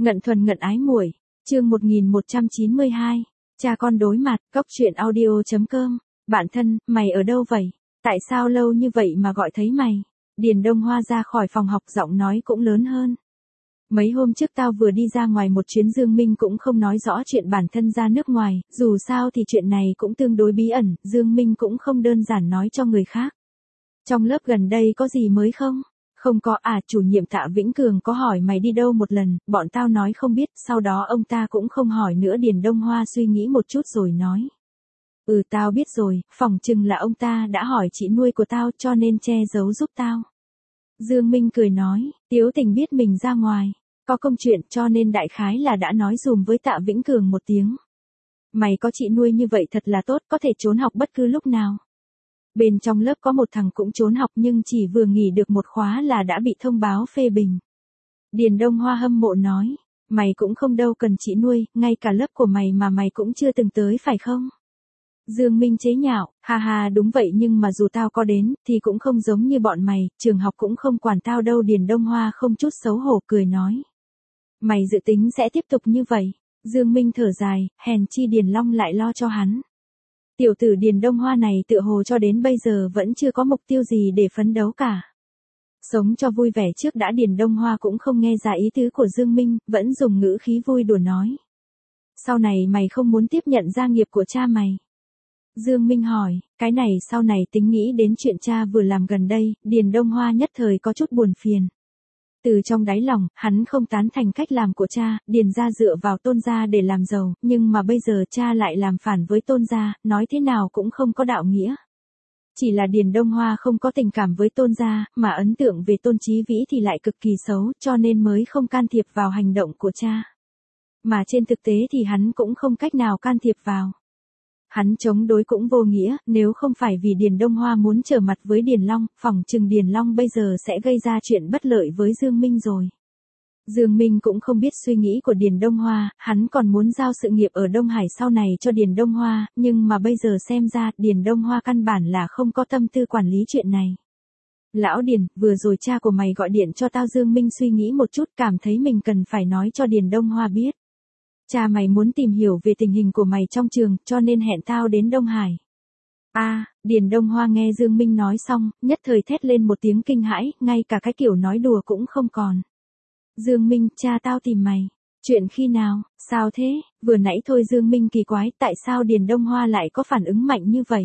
Ngận thuần ngận ái muội, chương 1192, cha con đối mặt, cốc truyện audio.com, bạn thân, mày ở đâu vậy? Tại sao lâu như vậy mà gọi thấy mày? Điền Đông Hoa ra khỏi phòng học giọng nói cũng lớn hơn. Mấy hôm trước tao vừa đi ra ngoài một chuyến, Dương Minh cũng không nói rõ chuyện bản thân ra nước ngoài, dù sao thì chuyện này cũng tương đối bí ẩn, Dương Minh cũng không đơn giản nói cho người khác. Trong lớp gần đây có gì mới không? Không có à, chủ nhiệm Tạ Vĩnh Cường có hỏi mày đi đâu một lần, bọn tao nói không biết, sau đó ông ta cũng không hỏi nữa. Điền Đông Hoa suy nghĩ một chút rồi nói. Tao biết rồi, phỏng chừng là ông ta đã hỏi chị nuôi của tao cho nên che giấu giúp tao. Dương Minh cười nói, Tiếu Tình biết mình ra ngoài, có công chuyện cho nên đại khái là đã nói dùm với Tạ Vĩnh Cường một tiếng. Mày có chị nuôi như vậy thật là tốt, có thể trốn học bất cứ lúc nào. Bên trong lớp có một thằng cũng trốn học nhưng chỉ vừa nghỉ được một khóa là đã bị thông báo phê bình. Điền Đông Hoa hâm mộ nói, mày cũng không đâu cần chị nuôi, ngay cả lớp của mày mà mày cũng chưa từng tới phải không? Dương Minh chế nhạo, ha ha đúng vậy nhưng mà dù tao có đến, thì cũng không giống như bọn mày, trường học cũng không quản tao đâu. Điền Đông Hoa không chút xấu hổ cười nói. Mày dự tính sẽ tiếp tục như vậy? Dương Minh thở dài, hèn chi Điền Long lại lo cho hắn. Tiểu tử Điền Đông Hoa này tựa hồ cho đến bây giờ vẫn chưa có mục tiêu gì để phấn đấu cả. Sống cho vui vẻ trước đã. Điền Đông Hoa cũng không nghe ra ý tứ của Dương Minh, vẫn dùng ngữ khí vui đùa nói. Sau này mày không muốn tiếp nhận gia nghiệp của cha mày? Dương Minh hỏi, cái này sau này tính nghĩ đến chuyện cha vừa làm gần đây, Điền Đông Hoa nhất thời có chút buồn phiền. Từ trong đáy lòng, hắn không tán thành cách làm của cha, Điền gia dựa vào Tôn gia để làm giàu, nhưng mà bây giờ cha lại làm phản với Tôn gia, nói thế nào cũng không có đạo nghĩa. Chỉ là Điền Đông Hoa không có tình cảm với Tôn gia, mà ấn tượng về Tôn Chí Vĩ thì lại cực kỳ xấu, cho nên mới không can thiệp vào hành động của cha. Mà trên thực tế thì hắn cũng không cách nào can thiệp vào. Hắn chống đối cũng vô nghĩa, nếu không phải vì Điền Đông Hoa muốn trở mặt với Điền Long, phỏng chừng Điền Long bây giờ sẽ gây ra chuyện bất lợi với Dương Minh rồi. Dương Minh cũng không biết suy nghĩ của Điền Đông Hoa, hắn còn muốn giao sự nghiệp ở Đông Hải sau này cho Điền Đông Hoa, nhưng mà bây giờ xem ra Điền Đông Hoa căn bản là không có tâm tư quản lý chuyện này. Lão Điền, vừa rồi cha của mày gọi điện cho tao. Dương Minh suy nghĩ một chút, cảm thấy mình cần phải nói cho Điền Đông Hoa biết. Cha mày muốn tìm hiểu về tình hình của mày trong trường, cho nên hẹn tao đến Đông Hải. Điền Đông Hoa nghe Dương Minh nói xong, nhất thời thét lên một tiếng kinh hãi, ngay cả cái kiểu nói đùa cũng không còn. Dương Minh, cha tao tìm mày. Chuyện khi nào, sao thế? Vừa nãy thôi. Dương Minh kỳ quái, tại sao Điền Đông Hoa lại có phản ứng mạnh như vậy?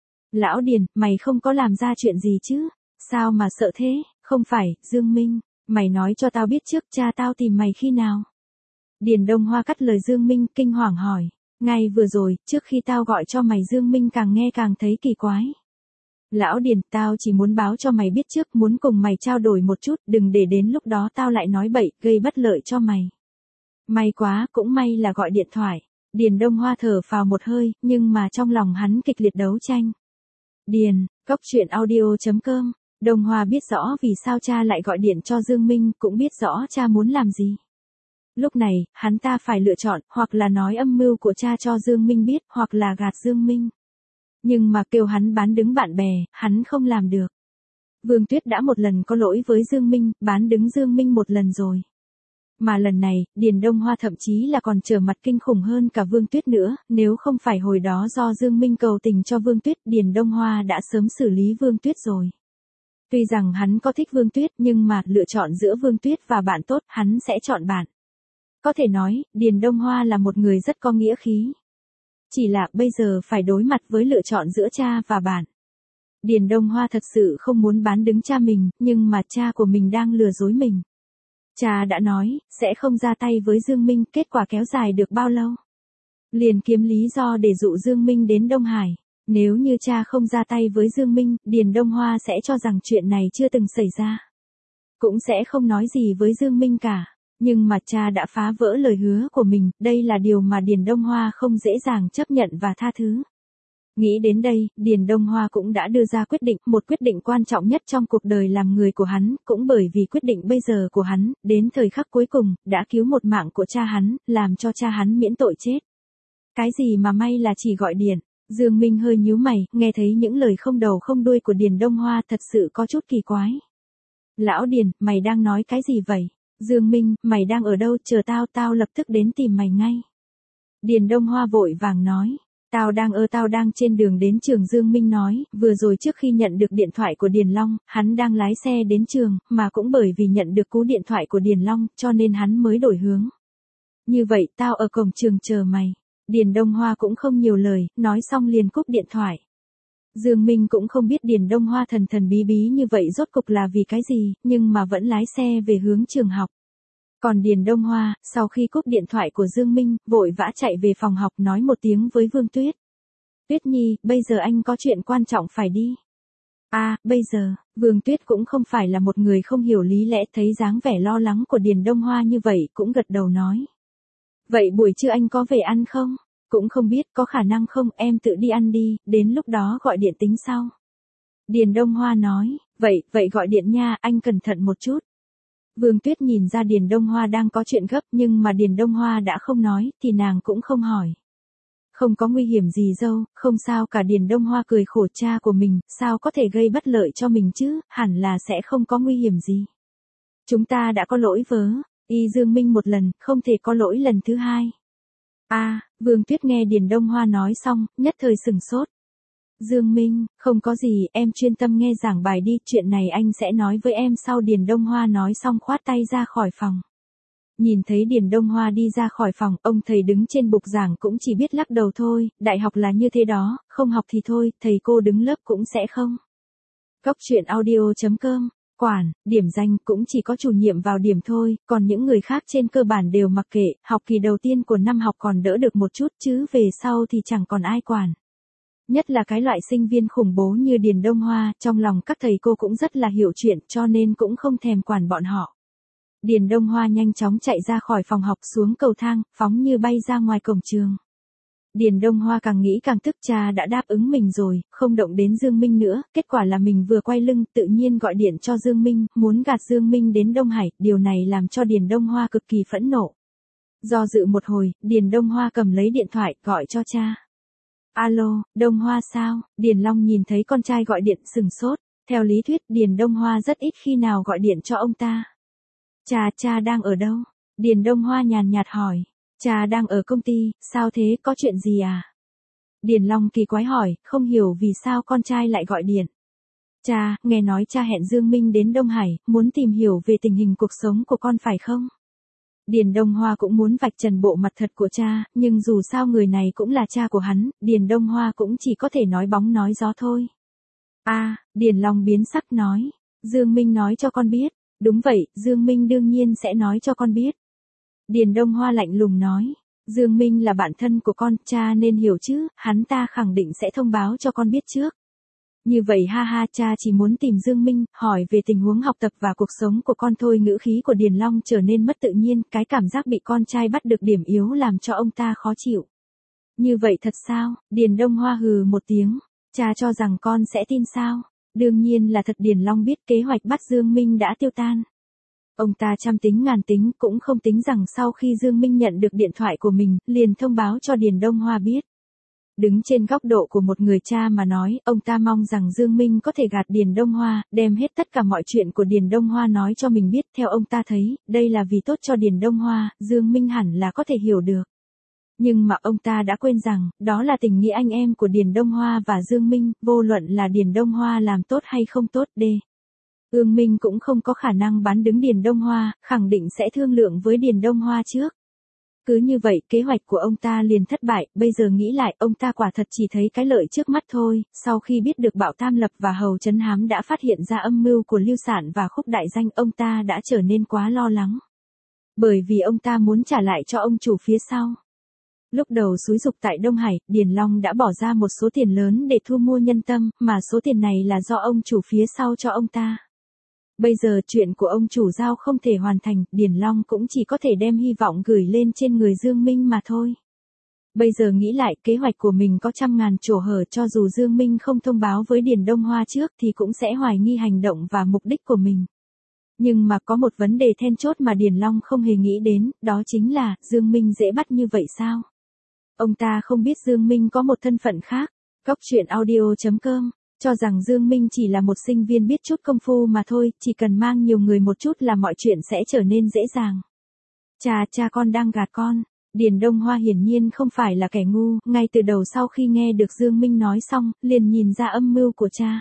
Lão Điền, mày không có làm ra chuyện gì chứ? Sao mà sợ thế? Không phải, Dương Minh, mày nói cho tao biết trước, cha tao tìm mày khi nào? Điền Đông Hoa cắt lời Dương Minh, kinh hoàng hỏi. Ngay vừa rồi, trước khi tao gọi cho mày. Dương Minh càng nghe càng thấy kỳ quái. Lão Điền, tao chỉ muốn báo cho mày biết trước, muốn cùng mày trao đổi một chút, đừng để đến lúc đó tao lại nói bậy, gây bất lợi cho mày. May quá, cũng may là gọi điện thoại. Điền Đông Hoa thở phào một hơi, nhưng mà trong lòng hắn kịch liệt đấu tranh. Điền, cốc truyện audio.com, Đông Hoa biết rõ vì sao cha lại gọi điện cho Dương Minh, cũng biết rõ cha muốn làm gì. Lúc này, hắn ta phải lựa chọn, hoặc là nói âm mưu của cha cho Dương Minh biết, hoặc là gạt Dương Minh. Nhưng mà kêu hắn bán đứng bạn bè, hắn không làm được. Vương Tuyết đã một lần có lỗi với Dương Minh, bán đứng Dương Minh một lần rồi. Mà lần này, Điền Đông Hoa thậm chí là còn trở mặt kinh khủng hơn cả Vương Tuyết nữa, nếu không phải hồi đó do Dương Minh cầu tình cho Vương Tuyết, Điền Đông Hoa đã sớm xử lý Vương Tuyết rồi. Tuy rằng hắn có thích Vương Tuyết nhưng mà lựa chọn giữa Vương Tuyết và bạn tốt, hắn sẽ chọn bạn. Có thể nói, Điền Đông Hoa là một người rất có nghĩa khí. Chỉ là bây giờ phải đối mặt với lựa chọn giữa cha và bạn. Điền Đông Hoa thật sự không muốn bán đứng cha mình, nhưng mà cha của mình đang lừa dối mình. Cha đã nói, sẽ không ra tay với Dương Minh, kết quả kéo dài được bao lâu? Liền kiếm lý do để dụ Dương Minh đến Đông Hải. Nếu như cha không ra tay với Dương Minh, Điền Đông Hoa sẽ cho rằng chuyện này chưa từng xảy ra. Cũng sẽ không nói gì với Dương Minh cả. Nhưng mà cha đã phá vỡ lời hứa của mình, đây là điều mà Điền Đông Hoa không dễ dàng chấp nhận và tha thứ. Nghĩ đến đây, Điền Đông Hoa cũng đã đưa ra quyết định, một quyết định quan trọng nhất trong cuộc đời làm người của hắn, cũng bởi vì quyết định bây giờ của hắn, đến thời khắc cuối cùng, đã cứu một mạng của cha hắn, làm cho cha hắn miễn tội chết. Cái gì mà may là chỉ gọi điện. Dương Minh hơi nhíu mày, nghe thấy những lời không đầu không đuôi của Điền Đông Hoa thật sự có chút kỳ quái. Lão Điền, mày đang nói cái gì vậy? Dương Minh, mày đang ở đâu, chờ tao lập tức đến tìm mày ngay. Điền Đông Hoa vội vàng nói. Tao đang trên đường đến trường. Dương Minh nói, vừa rồi trước khi nhận được điện thoại của Điền Long, hắn đang lái xe đến trường, mà cũng bởi vì nhận được cú điện thoại của Điền Long, cho nên hắn mới đổi hướng. Như vậy, tao ở cổng trường chờ mày. Điền Đông Hoa cũng không nhiều lời, nói xong liền cúp điện thoại. Dương Minh cũng không biết Điền Đông Hoa thần thần bí bí như vậy rốt cục là vì cái gì, nhưng mà vẫn lái xe về hướng trường học. Còn Điền Đông Hoa, sau khi cúp điện thoại của Dương Minh, vội vã chạy về phòng học nói một tiếng với Vương Tuyết. Tuyết Nhi, bây giờ anh có chuyện quan trọng phải đi. Bây giờ, Vương Tuyết cũng không phải là một người không hiểu lý lẽ, thấy dáng vẻ lo lắng của Điền Đông Hoa như vậy cũng gật đầu nói. Vậy buổi trưa anh có về ăn không? Cũng không biết, có khả năng không, em tự đi ăn đi, đến lúc đó gọi điện tính sau. Điền Đông Hoa nói, vậy gọi điện nha, anh cẩn thận một chút. Vương Tuyết nhìn ra Điền Đông Hoa đang có chuyện gấp, nhưng mà Điền Đông Hoa đã không nói, thì nàng cũng không hỏi. Không có nguy hiểm gì dâu, không sao cả. Điền Đông Hoa cười khổ, cha của mình, sao có thể gây bất lợi cho mình chứ, hẳn là sẽ không có nguy hiểm gì. Chúng ta đã có lỗi với Dương Minh một lần, không thể có lỗi lần thứ hai. Vương Tuyết nghe Điền Đông Hoa nói xong, nhất thời sừng sốt. Dương Minh, không có gì, em chuyên tâm nghe giảng bài đi, chuyện này anh sẽ nói với em sau. Điền Đông Hoa nói xong khoát tay ra khỏi phòng. Nhìn thấy Điền Đông Hoa đi ra khỏi phòng, ông thầy đứng trên bục giảng cũng chỉ biết lắc đầu thôi, đại học là như thế đó, không học thì thôi, thầy cô đứng lớp cũng sẽ không. Cóc truyện audio.com, quản, điểm danh cũng chỉ có chủ nhiệm vào điểm thôi, còn những người khác trên cơ bản đều mặc kệ, học kỳ đầu tiên của năm học còn đỡ được một chút chứ về sau thì chẳng còn ai quản. Nhất là cái loại sinh viên khủng bố như Điền Đông Hoa, trong lòng các thầy cô cũng rất là hiểu chuyện cho nên cũng không thèm quản bọn họ. Điền Đông Hoa nhanh chóng chạy ra khỏi phòng học xuống cầu thang, phóng như bay ra ngoài cổng trường. Điền Đông Hoa càng nghĩ càng tức, cha đã đáp ứng mình rồi, không động đến Dương Minh nữa, kết quả là mình vừa quay lưng tự nhiên gọi điện cho Dương Minh, muốn gạt Dương Minh đến Đông Hải, điều này làm cho Điền Đông Hoa cực kỳ phẫn nộ. Do dự một hồi, Điền Đông Hoa cầm lấy điện thoại, gọi cho cha. Alo, Đông Hoa sao? Điền Long nhìn thấy con trai gọi điện sừng sốt, theo lý thuyết Điền Đông Hoa rất ít khi nào gọi điện cho ông ta. Cha đang ở đâu? Điền Đông Hoa nhàn nhạt hỏi. Cha đang ở công ty, sao thế, có chuyện gì à? Điền Long kỳ quái hỏi, không hiểu vì sao con trai lại gọi điện. Cha, nghe nói cha hẹn Dương Minh đến Đông Hải, muốn tìm hiểu về tình hình cuộc sống của con phải không? Điền Đông Hoa cũng muốn vạch trần bộ mặt thật của cha, nhưng dù sao người này cũng là cha của hắn, Điền Đông Hoa cũng chỉ có thể nói bóng nói gió thôi. Điền Long biến sắc nói. Dương Minh nói cho con biết. Đúng vậy, Dương Minh đương nhiên sẽ nói cho con biết. Điền Đông Hoa lạnh lùng nói. Dương Minh là bạn thân của con, cha nên hiểu chứ, hắn ta khẳng định sẽ thông báo cho con biết trước. Như vậy cha chỉ muốn tìm Dương Minh, hỏi về tình huống học tập và cuộc sống của con thôi. Ngữ khí của Điền Long trở nên mất tự nhiên, cái cảm giác bị con trai bắt được điểm yếu làm cho ông ta khó chịu. Như vậy thật sao? Điền Đông Hoa hừ một tiếng, cha cho rằng con sẽ tin sao? Đương nhiên là thật. Điền Long biết kế hoạch bắt Dương Minh đã tiêu tan. Ông ta trăm tính ngàn tính cũng không tính rằng sau khi Dương Minh nhận được điện thoại của mình, liền thông báo cho Điền Đông Hoa biết. Đứng trên góc độ của một người cha mà nói, ông ta mong rằng Dương Minh có thể gạt Điền Đông Hoa, đem hết tất cả mọi chuyện của Điền Đông Hoa nói cho mình biết. Theo ông ta thấy, đây là vì tốt cho Điền Đông Hoa, Dương Minh hẳn là có thể hiểu được. Nhưng mà ông ta đã quên rằng, đó là tình nghĩa anh em của Điền Đông Hoa và Dương Minh, vô luận là Điền Đông Hoa làm tốt hay không tốt Dương Minh cũng không có khả năng bán đứng Điền Đông Hoa, khẳng định sẽ thương lượng với Điền Đông Hoa trước. Cứ như vậy, kế hoạch của ông ta liền thất bại, bây giờ nghĩ lại, ông ta quả thật chỉ thấy cái lợi trước mắt thôi. Sau khi biết được Bảo Tam Lập và Hầu Trấn Hám đã phát hiện ra âm mưu của Lưu Sản và Khúc Đại Danh, ông ta đã trở nên quá lo lắng. Bởi vì ông ta muốn trả lại cho ông chủ phía sau. Lúc đầu xúi giục tại Đông Hải, Điền Long đã bỏ ra một số tiền lớn để thu mua nhân tâm, mà số tiền này là do ông chủ phía sau cho ông ta. Bây giờ chuyện của ông chủ giao không thể hoàn thành, Điền Long cũng chỉ có thể đem hy vọng gửi lên trên người Dương Minh mà thôi. Bây giờ nghĩ lại, kế hoạch của mình có trăm ngàn chỗ hở, cho dù Dương Minh không thông báo với Điền Đông Hoa trước thì cũng sẽ hoài nghi hành động và mục đích của mình. Nhưng mà có một vấn đề then chốt mà Điền Long không hề nghĩ đến, đó chính là, Dương Minh dễ bắt như vậy sao? Ông ta không biết Dương Minh có một thân phận khác. Cóc truyện audio.com Cho rằng Dương Minh chỉ là một sinh viên biết chút công phu mà thôi, chỉ cần mang nhiều người một chút là mọi chuyện sẽ trở nên dễ dàng. Cha con đang gạt con. Điền Đông Hoa hiển nhiên không phải là kẻ ngu, ngay từ đầu sau khi nghe được Dương Minh nói xong, liền nhìn ra âm mưu của cha.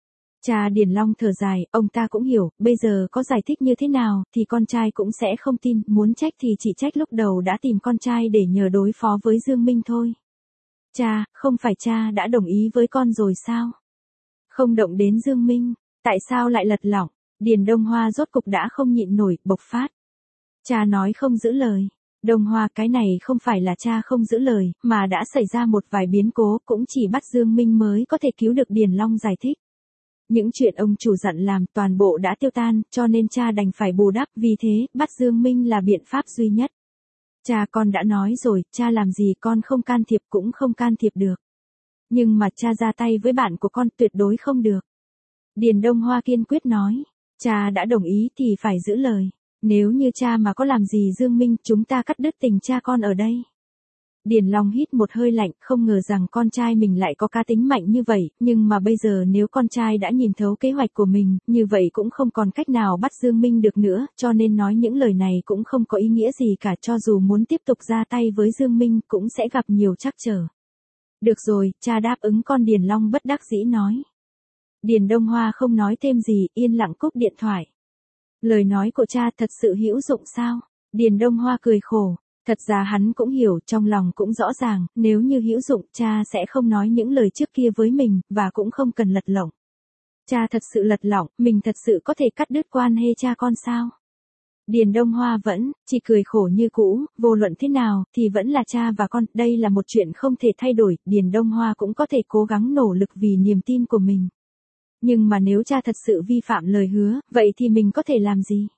Cha Điền Long thở dài, ông ta cũng hiểu, bây giờ có giải thích như thế nào, thì con trai cũng sẽ không tin, muốn trách thì chỉ trách lúc đầu đã tìm con trai để nhờ đối phó với Dương Minh thôi. Cha, không phải cha đã đồng ý với con rồi sao? Không động đến Dương Minh, tại sao lại lật lỏng? Điền Đông Hoa rốt cục đã không nhịn nổi, bộc phát. Cha nói không giữ lời. Đông Hoa, cái này không phải là cha không giữ lời, mà đã xảy ra một vài biến cố, cũng chỉ bắt Dương Minh mới có thể cứu được Điền Long giải thích. Những chuyện ông chủ dặn làm toàn bộ đã tiêu tan, cho nên cha đành phải bù đắp, vì thế, bắt Dương Minh là biện pháp duy nhất. Cha, con đã nói rồi, cha làm gì con không can thiệp cũng không can thiệp được. Nhưng mà cha ra tay với bạn của con tuyệt đối không được. Điền Đông Hoa kiên quyết nói, cha đã đồng ý thì phải giữ lời. Nếu như cha mà có làm gì Dương Minh, chúng ta cắt đứt tình cha con ở đây. Điền Long hít một hơi lạnh, không ngờ rằng con trai mình lại có cá tính mạnh như vậy, nhưng mà bây giờ nếu con trai đã nhìn thấu kế hoạch của mình, như vậy cũng không còn cách nào bắt Dương Minh được nữa, cho nên nói những lời này cũng không có ý nghĩa gì cả, cho dù muốn tiếp tục ra tay với Dương Minh cũng sẽ gặp nhiều trắc trở. Được rồi, cha đáp ứng con, Điền Long bất đắc dĩ nói. Điền Đông Hoa không nói thêm gì, yên lặng cúp điện thoại. Lời nói của cha thật sự hữu dụng sao? Điền Đông Hoa cười khổ. Thật ra hắn cũng hiểu, trong lòng cũng rõ ràng, nếu như hữu dụng, cha sẽ không nói những lời trước kia với mình, và cũng không cần lật lỏng. Cha thật sự lật lỏng, mình thật sự có thể cắt đứt quan hệ cha con sao? Điền Đông Hoa vẫn, chỉ cười khổ như cũ, vô luận thế nào, thì vẫn là cha và con, đây là một chuyện không thể thay đổi, Điền Đông Hoa cũng có thể cố gắng nỗ lực vì niềm tin của mình. Nhưng mà nếu cha thật sự vi phạm lời hứa, vậy thì mình có thể làm gì?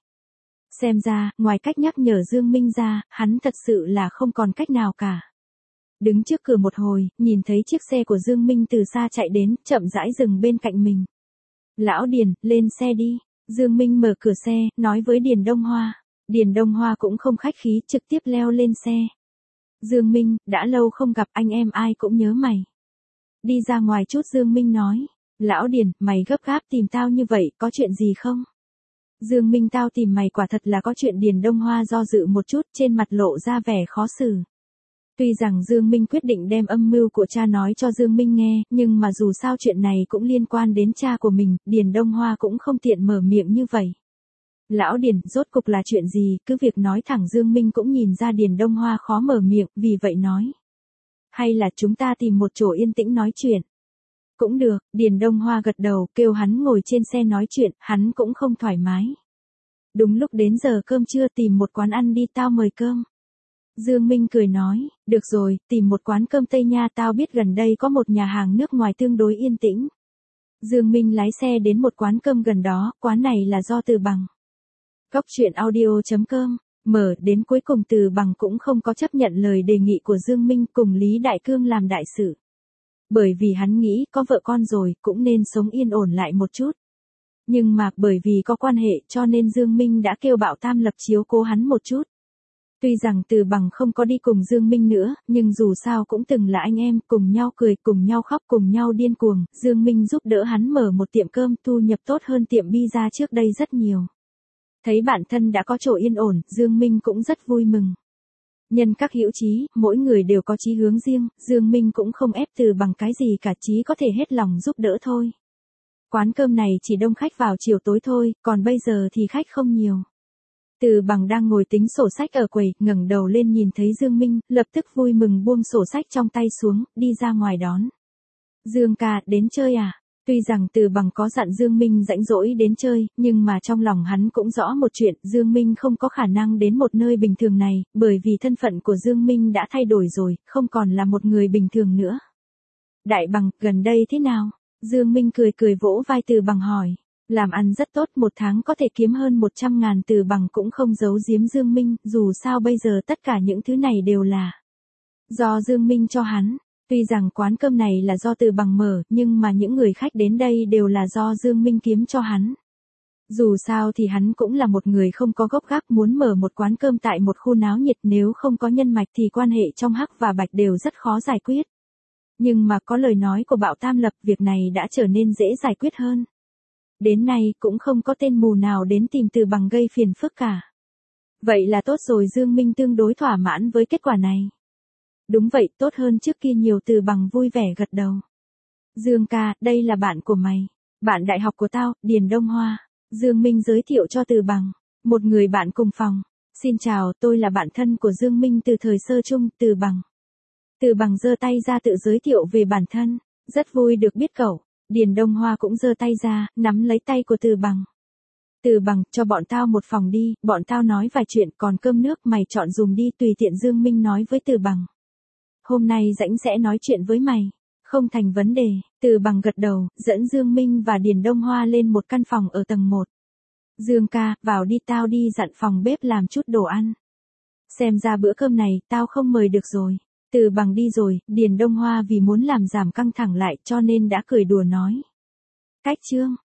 Xem ra, ngoài cách nhắc nhở Dương Minh ra, hắn thật sự là không còn cách nào cả. Đứng trước cửa một hồi, nhìn thấy chiếc xe của Dương Minh từ xa chạy đến, chậm rãi dừng bên cạnh mình. Lão Điền, lên xe đi. Dương Minh mở cửa xe, nói với Điền Đông Hoa. Điền Đông Hoa cũng không khách khí, trực tiếp leo lên xe. Dương Minh, đã lâu không gặp, anh em ai cũng nhớ mày. Đi ra ngoài chút, Dương Minh nói. Lão Điền, mày gấp gáp tìm tao như vậy, có chuyện gì không? Dương Minh, tao tìm mày quả thật là có chuyện. Điền Đông Hoa do dự một chút, trên mặt lộ ra vẻ khó xử. Tuy rằng Dương Minh quyết định đem âm mưu của cha nói cho Dương Minh nghe, nhưng mà dù sao chuyện này cũng liên quan đến cha của mình, Điền Đông Hoa cũng không tiện mở miệng như vậy. Lão Điền, rốt cục là chuyện gì, cứ việc nói thẳng. Dương Minh cũng nhìn ra Điền Đông Hoa khó mở miệng, vì vậy nói. Hay là chúng ta tìm một chỗ yên tĩnh nói chuyện. Cũng được, Điền Đông Hoa gật đầu, kêu hắn ngồi trên xe nói chuyện, hắn cũng không thoải mái. Đúng lúc đến giờ cơm trưa, tìm một quán ăn đi, tao mời cơm. Dương Minh cười nói, được rồi, tìm một quán cơm Tây nha, tao biết gần đây có một nhà hàng nước ngoài tương đối yên tĩnh. Dương Minh lái xe đến một quán cơm gần đó, quán này là do Từ Bằng. Góc truyện audio.com, mở đến cuối cùng Từ Bằng cũng không có chấp nhận lời đề nghị của Dương Minh cùng Lý Đại Cương làm đại sự. Bởi vì hắn nghĩ có vợ con rồi, cũng nên sống yên ổn lại một chút. Nhưng mà bởi vì có quan hệ cho nên Dương Minh đã kêu Bảo Tam Lập chiếu cố hắn một chút. Tuy rằng Từ Bằng không có đi cùng Dương Minh nữa, nhưng dù sao cũng từng là anh em, cùng nhau cười, cùng nhau khóc, cùng nhau điên cuồng. Dương Minh giúp đỡ hắn mở một tiệm cơm, thu nhập tốt hơn tiệm pizza trước đây rất nhiều. Thấy bản thân đã có chỗ yên ổn, Dương Minh cũng rất vui mừng. Nhân các hữu chí, mỗi người đều có chí hướng riêng, Dương Minh cũng không ép Từ Bằng cái gì cả, chí có thể hết lòng giúp đỡ thôi. Quán cơm này chỉ đông khách vào chiều tối thôi, còn bây giờ thì khách không nhiều. Từ Bằng đang ngồi tính sổ sách ở quầy, ngẩng đầu lên nhìn thấy Dương Minh, lập tức vui mừng buông sổ sách trong tay xuống, đi ra ngoài đón. Dương ca, đến chơi à? Tuy rằng Từ Bằng có dặn Dương Minh rảnh rỗi đến chơi, nhưng mà trong lòng hắn cũng rõ một chuyện, Dương Minh không có khả năng đến một nơi bình thường này, bởi vì thân phận của Dương Minh đã thay đổi rồi, không còn là một người bình thường nữa. Đại Bằng, gần đây thế nào? Dương Minh cười cười vỗ vai Từ Bằng hỏi. Làm ăn rất tốt, một tháng có thể kiếm hơn 100.000. Từ Bằng cũng không giấu giếm Dương Minh, dù sao bây giờ tất cả những thứ này đều là do Dương Minh cho hắn. Tuy rằng quán cơm này là do Từ Bằng mở, nhưng mà những người khách đến đây đều là do Dương Minh kiếm cho hắn. Dù sao thì hắn cũng là một người không có gốc gác, muốn mở một quán cơm tại một khu náo nhiệt, nếu không có nhân mạch thì quan hệ trong Hắc và Bạch đều rất khó giải quyết. Nhưng mà có lời nói của Bạo Tam Lập, việc này đã trở nên dễ giải quyết hơn. Đến nay cũng không có tên mù nào đến tìm Từ Bằng gây phiền phức cả. Vậy là tốt rồi, Dương Minh tương đối thỏa mãn với kết quả này. Đúng vậy, tốt hơn trước kia nhiều, Từ Bằng vui vẻ gật đầu. Dương ca, đây là bạn của mày. Bạn đại học của tao, Điền Đông Hoa. Dương Minh giới thiệu cho Từ Bằng. Một người bạn cùng phòng. Xin chào, tôi là bạn thân của Dương Minh từ thời sơ chung, Từ Bằng. Từ Bằng giơ tay ra tự giới thiệu về bản thân. Rất vui được biết cậu. Điền Đông Hoa cũng giơ tay ra, nắm lấy tay của Từ Bằng. Từ Bằng, cho bọn tao một phòng đi, bọn tao nói vài chuyện, còn cơm nước mày chọn dùng đi, tùy tiện, Dương Minh nói với Từ Bằng. Hôm nay rảnh sẽ nói chuyện với mày. Không thành vấn đề, Từ Bằng gật đầu, dẫn Dương Minh và Điền Đông Hoa lên một căn phòng ở tầng 1. Dương ca, vào đi, tao đi dặn phòng bếp làm chút đồ ăn. Xem ra bữa cơm này, tao không mời được rồi. Từ Bằng đi rồi, Điền Đông Hoa vì muốn làm giảm căng thẳng lại cho nên đã cười đùa nói. Cách chương.